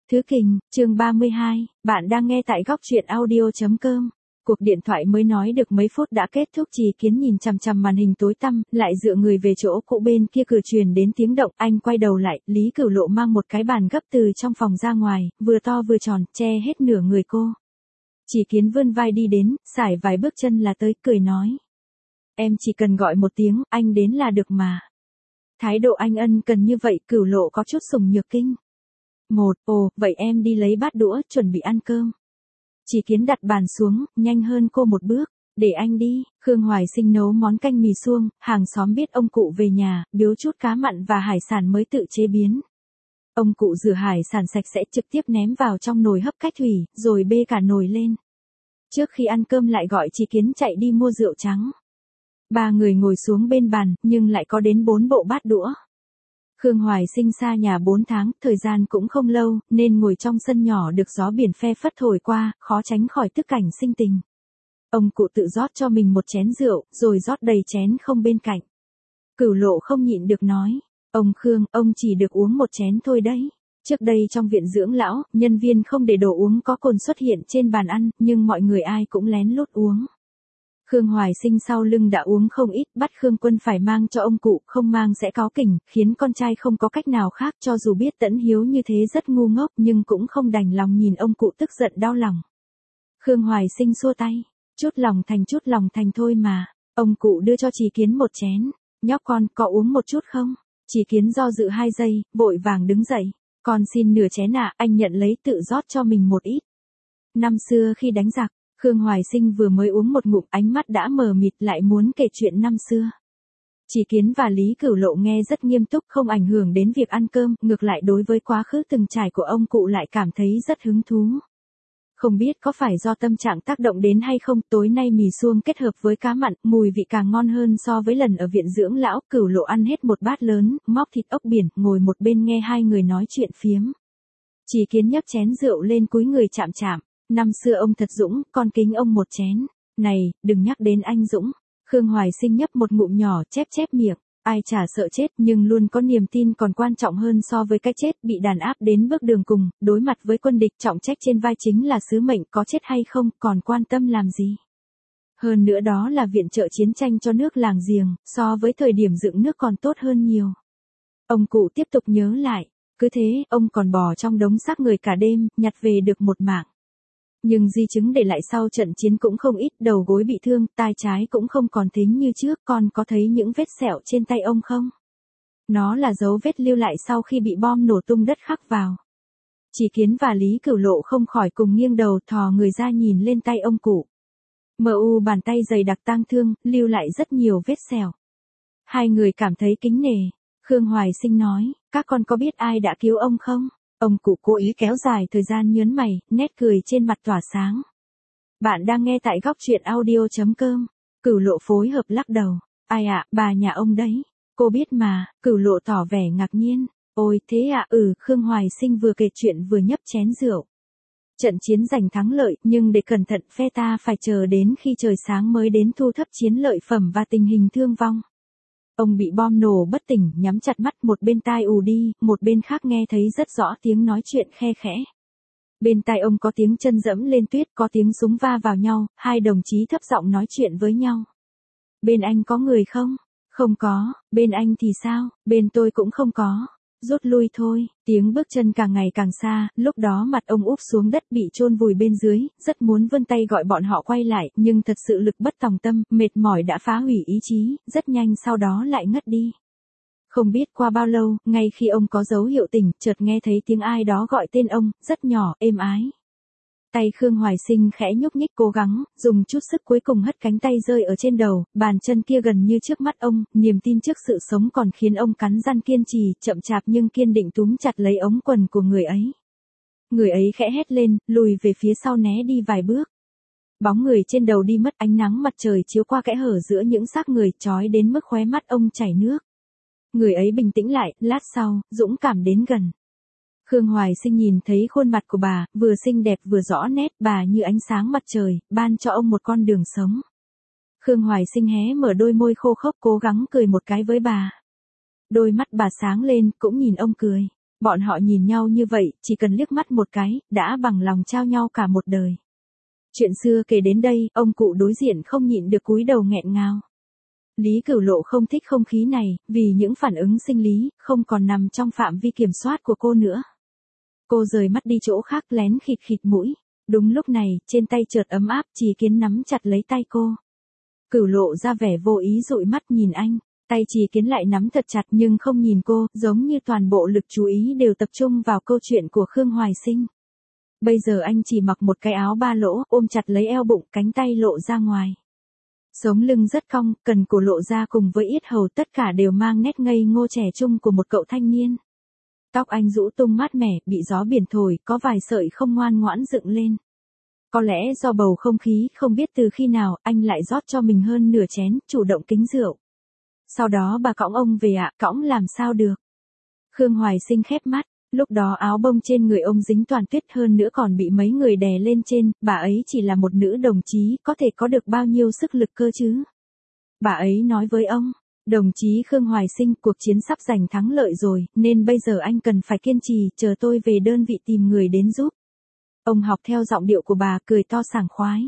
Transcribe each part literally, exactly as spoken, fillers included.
Thứ Kình, chương ba mươi hai, bạn đang nghe tại góc truyện audio.com. Cuộc điện thoại mới nói được mấy phút đã kết thúc. Chỉ Kiến nhìn chằm chằm màn hình tối tăm, lại dựa người về chỗ cũ. Bên kia cửa truyền đến tiếng động, anh quay đầu lại, Lý Cửu Lộ mang một cái bàn gấp từ trong phòng ra ngoài, vừa to vừa tròn, che hết nửa người cô. Chỉ Kiến vươn vai đi đến, sải vài bước chân là tới, cười nói. Em chỉ cần gọi một tiếng, anh đến là được mà. Thái độ anh ân cần như vậy, Cửu Lộ có chút sùng nhược kinh. Một, ồ, vậy em đi lấy bát đũa, chuẩn bị ăn cơm. Chỉ Kiến đặt bàn xuống, nhanh hơn cô một bước, để anh đi. Khương Hoài Sinh nấu món canh mì suông, hàng xóm biết ông cụ về nhà, biếu chút cá mặn và hải sản mới tự chế biến. Ông cụ rửa hải sản sạch sẽ trực tiếp ném vào trong nồi hấp cách thủy, rồi bê cả nồi lên. Trước khi ăn cơm lại gọi Chỉ Kiến chạy đi mua rượu trắng. Ba người ngồi xuống bên bàn, nhưng lại có đến bốn bộ bát đũa. Khương Hoài Sinh xa nhà bốn tháng, thời gian cũng không lâu, nên ngồi trong sân nhỏ được gió biển phe phất thổi qua, khó tránh khỏi tức cảnh sinh tình. Ông cụ tự rót cho mình một chén rượu, rồi rót đầy chén không bên cạnh. Cửu Lộ không nhịn được nói, ông Khương, ông chỉ được uống một chén thôi đấy. Trước đây trong viện dưỡng lão, nhân viên không để đồ uống có cồn xuất hiện trên bàn ăn, nhưng mọi người ai cũng lén lút uống. Khương Hoài Sinh sau lưng đã uống không ít, bắt Khương Quân phải mang cho ông cụ, không mang sẽ cáu kỉnh, khiến con trai không có cách nào khác. Cho dù biết Tẫn Hiếu như thế rất ngu ngốc, nhưng cũng không đành lòng nhìn ông cụ tức giận đau lòng. Khương Hoài Sinh xua tay, chút lòng thành chút lòng thành thôi mà. Ông cụ đưa cho Chỉ Kiến một chén, nhóc con, có uống một chút không? Chỉ Kiến do dự hai giây, vội vàng đứng dậy, con xin nửa chén ạ. Anh nhận lấy tự rót cho mình một ít. Năm xưa khi đánh giặc, Khương Hoài Sinh vừa mới uống một ngụm, ánh mắt đã mờ mịt, lại muốn kể chuyện năm xưa. Chỉ Kiến và Lý Cửu Lộ nghe rất nghiêm túc, không ảnh hưởng đến việc ăn cơm, ngược lại đối với quá khứ từng trải của ông cụ lại cảm thấy rất hứng thú. Không biết có phải do tâm trạng tác động đến hay không, tối nay mì suông kết hợp với cá mặn, mùi vị càng ngon hơn so với lần ở viện dưỡng lão. Cửu Lộ ăn hết một bát lớn, móc thịt ốc biển, ngồi một bên nghe hai người nói chuyện phiếm. Chỉ Kiến nhấc chén rượu lên cúi người chạm chạm. Năm xưa ông thật dũng, con kính ông một chén. Này, đừng nhắc đến anh Dũng. Khương Hoài Sinh nhấp một ngụm nhỏ, chép chép miệng. Ai chả sợ chết, nhưng luôn có niềm tin còn quan trọng hơn so với cái chết. Bị đàn áp đến bước đường cùng, đối mặt với quân địch, trọng trách trên vai chính là sứ mệnh, có chết hay không, còn quan tâm làm gì. Hơn nữa đó là viện trợ chiến tranh cho nước làng giềng, so với thời điểm dựng nước còn tốt hơn nhiều. Ông cụ tiếp tục nhớ lại. Cứ thế, ông còn bò trong đống xác người cả đêm, nhặt về được một mạng. Nhưng di chứng để lại sau trận chiến cũng không ít, đầu gối bị thương, tai trái cũng không còn thính như trước. Con có thấy những vết sẹo trên tay ông không? Nó là dấu vết lưu lại sau khi bị bom nổ tung đất khắc vào. Chỉ Kiến và Lý Cửu Lộ không khỏi cùng nghiêng đầu, thò người ra nhìn lên tay ông cụ. Mờ u bàn tay dày đặc tang thương, lưu lại rất nhiều vết sẹo. Hai người cảm thấy kính nể. Khương Hoài Sinh nói, các con có biết ai đã cứu ông không? Ông cụ cố ý kéo dài thời gian, nhớn mày, nét cười trên mặt tỏa sáng. Bạn đang nghe tại góc truyện audio.com. Cửu Lộ phối hợp lắc đầu. Ai ạ, à, bà nhà ông đấy. Cô biết mà. Cửu Lộ tỏ vẻ ngạc nhiên. Ôi thế ạ, à? Ừ. Khương Hoài Sinh vừa kể chuyện vừa nhấp chén rượu. Trận chiến giành thắng lợi, nhưng để cẩn thận phe ta phải chờ đến khi trời sáng mới đến thu thập chiến lợi phẩm và tình hình thương vong. Ông bị bom nổ bất tỉnh, nhắm chặt mắt, một bên tai ù đi, một bên khác nghe thấy rất rõ tiếng nói chuyện khe khẽ. Bên tai ông có tiếng chân dẫm lên tuyết, có tiếng súng va vào nhau, hai đồng chí thấp giọng nói chuyện với nhau. Bên anh có người không? Không có. Bên anh thì sao? Bên tôi cũng không có. Rút lui thôi. Tiếng bước chân càng ngày càng xa, lúc đó mặt ông úp xuống đất bị chôn vùi bên dưới, rất muốn vươn tay gọi bọn họ quay lại, nhưng thật sự lực bất tòng tâm, mệt mỏi đã phá hủy ý chí, rất nhanh sau đó lại ngất đi. Không biết qua bao lâu, ngay khi ông có dấu hiệu tỉnh, chợt nghe thấy tiếng ai đó gọi tên ông, rất nhỏ, êm ái. Tay Khương Hoài Sinh khẽ nhúc nhích, cố gắng, dùng chút sức cuối cùng hất cánh tay rơi ở trên đầu, bàn chân kia gần như trước mắt ông, niềm tin trước sự sống còn khiến ông cắn răng kiên trì, chậm chạp nhưng kiên định túm chặt lấy ống quần của người ấy. Người ấy khẽ hét lên, lùi về phía sau né đi vài bước. Bóng người trên đầu đi mất, ánh nắng mặt trời chiếu qua kẽ hở giữa những xác người, chói đến mức khóe mắt ông chảy nước. Người ấy bình tĩnh lại, lát sau, dũng cảm đến gần. Khương Hoài Sinh nhìn thấy khuôn mặt của bà, vừa xinh đẹp vừa rõ nét, bà như ánh sáng mặt trời, ban cho ông một con đường sống. Khương Hoài Sinh hé mở đôi môi khô khốc, cố gắng cười một cái với bà. Đôi mắt bà sáng lên, cũng nhìn ông cười. Bọn họ nhìn nhau như vậy, chỉ cần liếc mắt một cái, đã bằng lòng trao nhau cả một đời. Chuyện xưa kể đến đây, ông cụ đối diện không nhịn được cúi đầu nghẹn ngào. Lý Cửu Lộ không thích không khí này, vì những phản ứng sinh lý, không còn nằm trong phạm vi kiểm soát của cô nữa. Cô rời mắt đi chỗ khác lén khịt khịt mũi. Đúng lúc này, trên tay chợt ấm áp, Chí Kiến nắm chặt lấy tay cô. Cửu Lộ ra vẻ vô ý dụi mắt nhìn anh, tay Chí Kiến lại nắm thật chặt nhưng không nhìn cô, giống như toàn bộ lực chú ý đều tập trung vào câu chuyện của Khương Hoài Sinh. Bây giờ anh chỉ mặc một cái áo ba lỗ, ôm chặt lấy eo bụng, cánh tay lộ ra ngoài. Sống lưng rất cong, cần cổ lộ ra cùng với yết hầu tất cả đều mang nét ngây ngô trẻ trung của một cậu thanh niên. Tóc anh rũ tung mát mẻ, bị gió biển thổi, có vài sợi không ngoan ngoãn dựng lên. Có lẽ do bầu không khí, không biết từ khi nào, anh lại rót cho mình hơn nửa chén, chủ động kính rượu. Sau đó bà cõng ông về ạ, cõng làm sao được. Khương Hoài Sinh khép mắt, lúc đó áo bông trên người ông dính toàn tuyết hơn nữa còn bị mấy người đè lên trên, bà ấy chỉ là một nữ đồng chí, có thể có được bao nhiêu sức lực cơ chứ. Bà ấy nói với ông, đồng chí Khương Hoài Sinh, cuộc chiến sắp giành thắng lợi rồi, nên bây giờ anh cần phải kiên trì, chờ tôi về đơn vị tìm người đến giúp. Ông học theo giọng điệu của bà, cười to sảng khoái.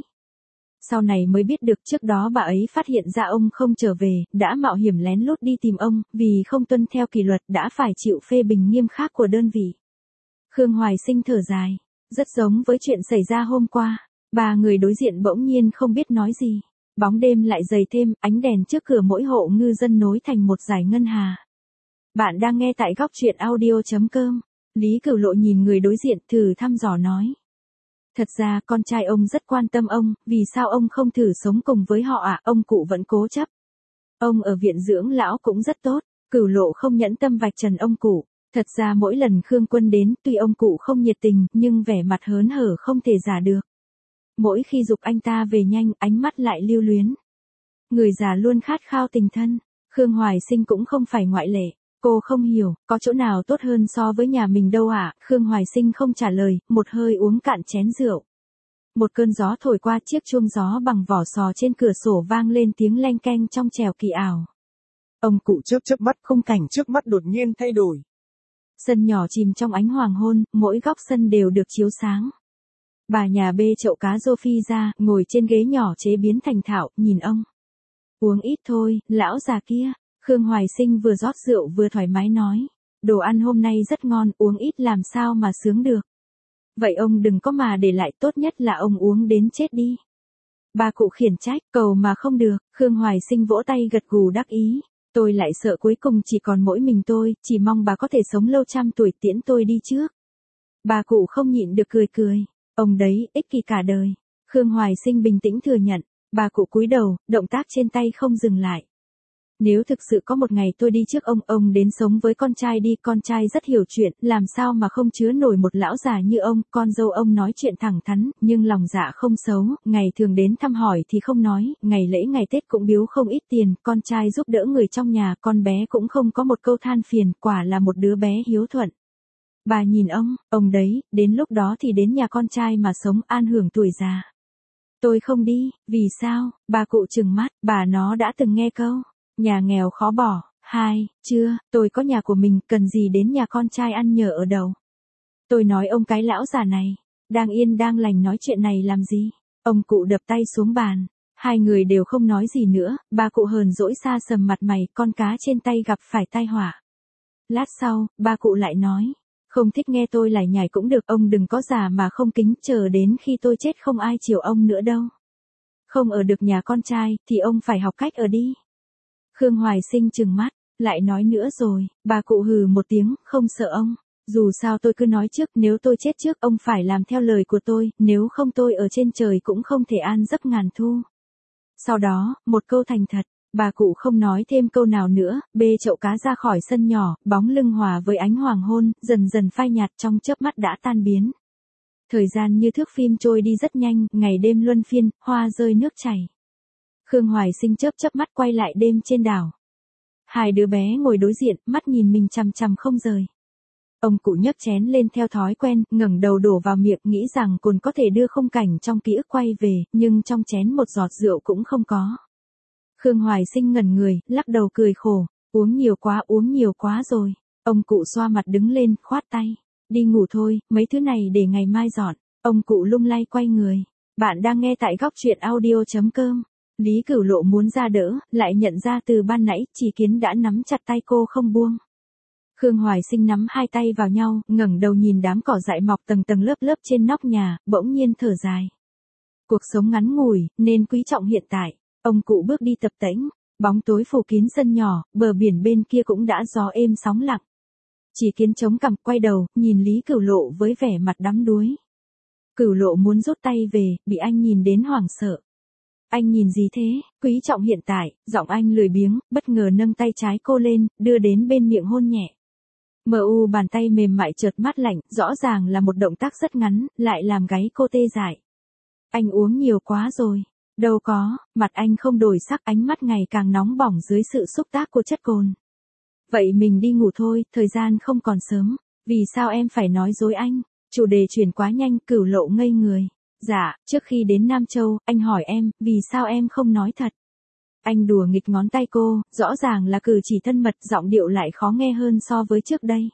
Sau này mới biết được trước đó bà ấy phát hiện ra ông không trở về, đã mạo hiểm lén lút đi tìm ông, vì không tuân theo kỷ luật đã phải chịu phê bình nghiêm khắc của đơn vị. Khương Hoài Sinh thở dài, rất giống với chuyện xảy ra hôm qua. Ba người đối diện bỗng nhiên không biết nói gì. Bóng đêm lại dày thêm, ánh đèn trước cửa mỗi hộ ngư dân nối thành một dải ngân hà. Bạn đang nghe tại góc truyện audio chấm com. Lý Cửu Lộ nhìn người đối diện thử thăm dò nói. Thật ra con trai ông rất quan tâm ông, vì sao ông không thử sống cùng với họ ạ, à? Ông cụ vẫn cố chấp. Ông ở viện dưỡng lão cũng rất tốt, Cửu Lộ không nhẫn tâm vạch trần ông cụ. Thật ra mỗi lần Khương Quân đến, tuy ông cụ không nhiệt tình, nhưng vẻ mặt hớn hở không thể giả được. Mỗi khi giục anh ta về nhanh, ánh mắt lại lưu luyến. Người già luôn khát khao tình thân, Khương Hoài Sinh cũng không phải ngoại lệ. Cô không hiểu, có chỗ nào tốt hơn so với nhà mình đâu ạ, à? Khương Hoài Sinh không trả lời, một hơi uống cạn chén rượu. Một cơn gió thổi qua, chiếc chuông gió bằng vỏ sò trên cửa sổ vang lên tiếng leng keng trong trẻo kỳ ảo. Ông cụ chớp chớp mắt, khung cảnh trước mắt đột nhiên thay đổi. Sân nhỏ chìm trong ánh hoàng hôn, mỗi góc sân đều được chiếu sáng. Bà nhà bê chậu cá rô phi ra, ngồi trên ghế nhỏ chế biến thành thạo, nhìn ông. Uống ít thôi, lão già kia. Khương Hoài Sinh vừa rót rượu vừa thoải mái nói. Đồ ăn hôm nay rất ngon, uống ít làm sao mà sướng được. Vậy ông đừng có mà để lại, tốt nhất là ông uống đến chết đi. Bà cụ khiển trách, cầu mà không được. Khương Hoài Sinh vỗ tay gật gù đắc ý. Tôi lại sợ cuối cùng chỉ còn mỗi mình tôi, chỉ mong bà có thể sống lâu trăm tuổi tiễn tôi đi trước. Bà cụ không nhịn được cười cười. Ông đấy, ích kỷ cả đời. Khương Hoài Sinh bình tĩnh thừa nhận. Bà cụ cúi đầu, động tác trên tay không dừng lại. Nếu thực sự có một ngày tôi đi trước ông, ông đến sống với con trai đi, con trai rất hiểu chuyện, làm sao mà không chứa nổi một lão già như ông, con dâu ông nói chuyện thẳng thắn, nhưng lòng dạ không xấu, ngày thường đến thăm hỏi thì không nói, ngày lễ ngày Tết cũng biếu không ít tiền, con trai giúp đỡ người trong nhà, con bé cũng không có một câu than phiền, quả là một đứa bé hiếu thuận. Bà nhìn ông, ông đấy, đến lúc đó thì đến nhà con trai mà sống an hưởng tuổi già. Tôi không đi, vì sao? Bà cụ trừng mắt, bà nó đã từng nghe câu. Nhà nghèo khó bỏ, hai, chưa, tôi có nhà của mình, cần gì đến nhà con trai ăn nhờ ở đâu. Tôi nói ông cái lão già này, đang yên đang lành nói chuyện này làm gì. Ông cụ đập tay xuống bàn, hai người đều không nói gì nữa, bà cụ hờn dỗi xa sầm mặt mày, con cá trên tay gặp phải tai họa. Lát sau, bà cụ lại nói, không thích nghe tôi lải nhải cũng được, ông đừng có già mà không kính, chờ đến khi tôi chết không ai chiều ông nữa đâu. Không ở được nhà con trai, thì ông phải học cách ở đi. Khương Hoài Sinh trừng mắt, lại nói nữa rồi, bà cụ hừ một tiếng, không sợ ông. Dù sao tôi cứ nói trước, nếu tôi chết trước ông phải làm theo lời của tôi, nếu không tôi ở trên trời cũng không thể an giấc ngàn thu. Sau đó, một câu thành thật, bà cụ không nói thêm câu nào nữa, bê chậu cá ra khỏi sân nhỏ, bóng lưng hòa với ánh hoàng hôn, dần dần phai nhạt trong chớp mắt đã tan biến. Thời gian như thước phim trôi đi rất nhanh, ngày đêm luân phiên, hoa rơi nước chảy. Khương Hoài Sinh chớp chớp mắt quay lại đêm trên đảo. Hai đứa bé ngồi đối diện, mắt nhìn mình chằm chằm không rời. Ông cụ nhấc chén lên theo thói quen, ngẩng đầu đổ vào miệng, nghĩ rằng cồn có thể đưa khung cảnh trong ký ức quay về, nhưng trong chén một giọt rượu cũng không có. Khương Hoài Sinh ngẩn người, lắc đầu cười khổ, uống nhiều quá, uống nhiều quá rồi. Ông cụ xoa mặt đứng lên, khoát tay. Đi ngủ thôi, mấy thứ này để ngày mai dọn. Ông cụ lung lay quay người. Bạn đang nghe tại góc truyện audio.com. Lý Cửu Lộ muốn ra đỡ, lại nhận ra từ ban nãy, Chỉ Kiến đã nắm chặt tay cô không buông. Khương Hoài Sinh nắm hai tay vào nhau, ngẩng đầu nhìn đám cỏ dại mọc tầng tầng lớp lớp trên nóc nhà, bỗng nhiên thở dài. Cuộc sống ngắn ngủi, nên quý trọng hiện tại. Ông cụ bước đi tập tễnh, bóng tối phủ kín sân nhỏ, bờ biển bên kia cũng đã gió êm sóng lặng. Chỉ Kiến chống cằm quay đầu, nhìn Lý Cửu Lộ với vẻ mặt đắm đuối. Cửu Lộ muốn rút tay về, bị anh nhìn đến hoảng sợ. Anh nhìn gì thế? Quý trọng hiện tại, giọng anh lười biếng, bất ngờ nâng tay trái cô lên, đưa đến bên miệng hôn nhẹ. Mờ u bàn tay mềm mại chợt mát lạnh, rõ ràng là một động tác rất ngắn, lại làm gáy cô tê dại. Anh uống nhiều quá rồi. Đâu có, mặt anh không đổi sắc, ánh mắt ngày càng nóng bỏng dưới sự xúc tác của chất cồn. Vậy mình đi ngủ thôi, thời gian không còn sớm. Vì sao em phải nói dối anh? Chủ đề chuyển quá nhanh, Cửu Lộ ngây người. Dạ, trước khi đến Nam Châu, anh hỏi em, vì sao em không nói thật? Anh đùa nghịch ngón tay cô, rõ ràng là cử chỉ thân mật, giọng điệu lại khó nghe hơn so với trước đây.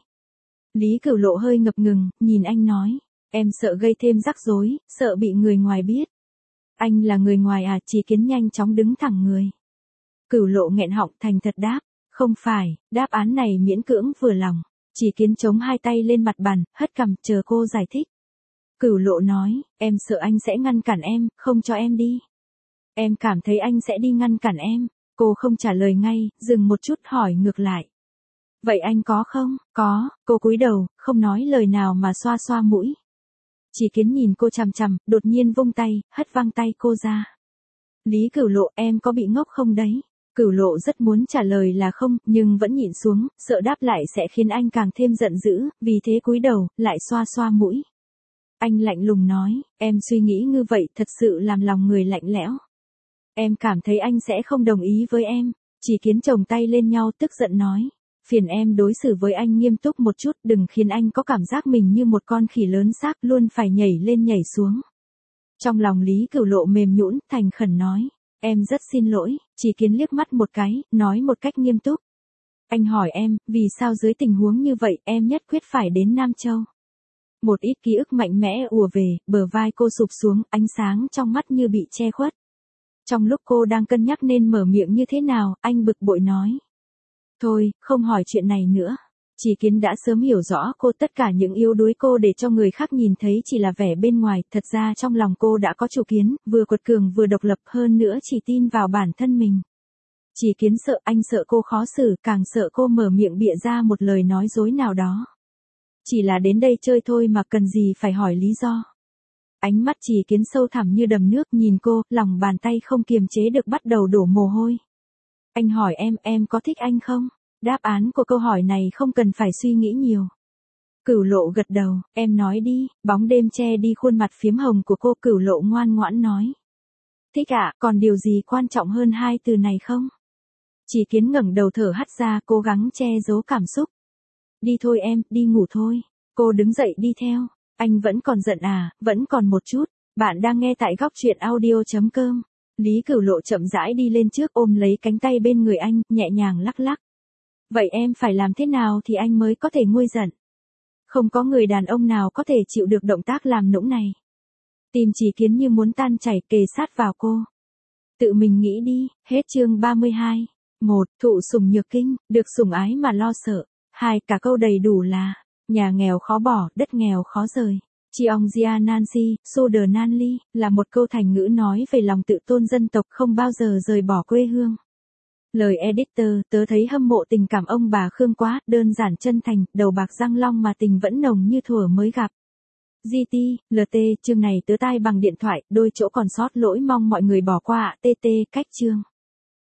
Lý Cửu Lộ hơi ngập ngừng, nhìn anh nói, em sợ gây thêm rắc rối, sợ bị người ngoài biết. Anh là người ngoài à? Chỉ Kiến nhanh chóng đứng thẳng người. Cửu Lộ nghẹn họng thành thật đáp, không phải, đáp án này miễn cưỡng vừa lòng. Chỉ Kiến chống hai tay lên mặt bàn, hất cằm, chờ cô giải thích. Cửu Lộ nói, em sợ anh sẽ ngăn cản em, không cho em đi. Em cảm thấy anh sẽ đi ngăn cản em. Cô không trả lời ngay, dừng một chút hỏi ngược lại. Vậy anh có không? Có, cô cúi đầu, không nói lời nào mà xoa xoa mũi. Chỉ Kiến nhìn cô chằm chằm, đột nhiên vung tay, hất văng tay cô ra. Lý Cửu Lộ, em có bị ngốc không đấy? Cửu Lộ rất muốn trả lời là không, nhưng vẫn nhịn xuống, sợ đáp lại sẽ khiến anh càng thêm giận dữ, vì thế cúi đầu, lại xoa xoa mũi. Anh lạnh lùng nói, em suy nghĩ như vậy thật sự làm lòng người lạnh lẽo. Em cảm thấy anh sẽ không đồng ý với em. Chỉ Kiến chồng tay lên nhau tức giận nói. Phiền em đối xử với anh nghiêm túc một chút, đừng khiến anh có cảm giác mình như một con khỉ lớn xác luôn phải nhảy lên nhảy xuống. Trong lòng Lý Cửu Lộ mềm nhũn, thành khẩn nói. Em rất xin lỗi. Chỉ Kiến liếc mắt một cái, nói một cách nghiêm túc. Anh hỏi em, vì sao dưới tình huống như vậy em nhất quyết phải đến Nam Châu? Một ít ký ức mạnh mẽ ùa về, bờ vai cô sụp xuống, ánh sáng trong mắt như bị che khuất. Trong lúc cô đang cân nhắc nên mở miệng như thế nào, anh bực bội nói. Thôi, không hỏi chuyện này nữa. Chỉ Kiến đã sớm hiểu rõ cô, tất cả những yếu đuối cô để cho người khác nhìn thấy chỉ là vẻ bên ngoài, thật ra trong lòng cô đã có chủ kiến, vừa quật cường vừa độc lập, hơn nữa chỉ tin vào bản thân mình. Chỉ Kiến sợ, anh sợ cô khó xử, càng sợ cô mở miệng bịa ra một lời nói dối nào đó. Chỉ là đến đây chơi thôi mà cần gì phải hỏi lý do. Ánh mắt Chỉ Kiến sâu thẳm như đầm nước, nhìn cô, lòng bàn tay không kiềm chế được bắt đầu đổ mồ hôi. Anh hỏi em, em có thích anh không? Đáp án của câu hỏi này không cần phải suy nghĩ nhiều. Cửu Lộ gật đầu, em nói đi. Bóng đêm che đi khuôn mặt phiếm hồng của cô. Cửu Lộ ngoan ngoãn nói. Thích ạ, à, còn điều gì quan trọng hơn hai từ này không? Chỉ Kiến ngẩng đầu thở hắt ra, cố gắng che giấu cảm xúc. Đi thôi em, đi ngủ thôi. Cô đứng dậy đi theo. Anh vẫn còn giận à? Vẫn còn một chút. Bạn đang nghe tại góc truyện audio.com. Lý Cửu Lộ chậm rãi đi lên trước, ôm lấy cánh tay bên người anh, nhẹ nhàng lắc lắc. Vậy em phải làm thế nào thì anh mới có thể nguôi giận? Không có người đàn ông nào có thể chịu được động tác làm nũng này. Tim Chỉ Kiến như muốn tan chảy, kề sát vào cô. Tự mình nghĩ đi. Hết chương ba mươi hai. một. Thụ sủng nhược kinh, được sủng ái mà lo sợ. hai. Cả câu đầy đủ là, nhà nghèo khó bỏ, đất nghèo khó rời. Cheonggia Nancy, Soder Nanli, là một câu thành ngữ nói về lòng tự tôn dân tộc không bao giờ rời bỏ quê hương. Lời editor, tớ thấy hâm mộ tình cảm ông bà Khương quá, đơn giản chân thành, đầu bạc răng long mà tình vẫn nồng như thuở mới gặp. giê tê, lờ tê, chương này tớ tai bằng điện thoại, đôi chỗ còn sót lỗi mong mọi người bỏ qua ạ, tê tê, cách chương.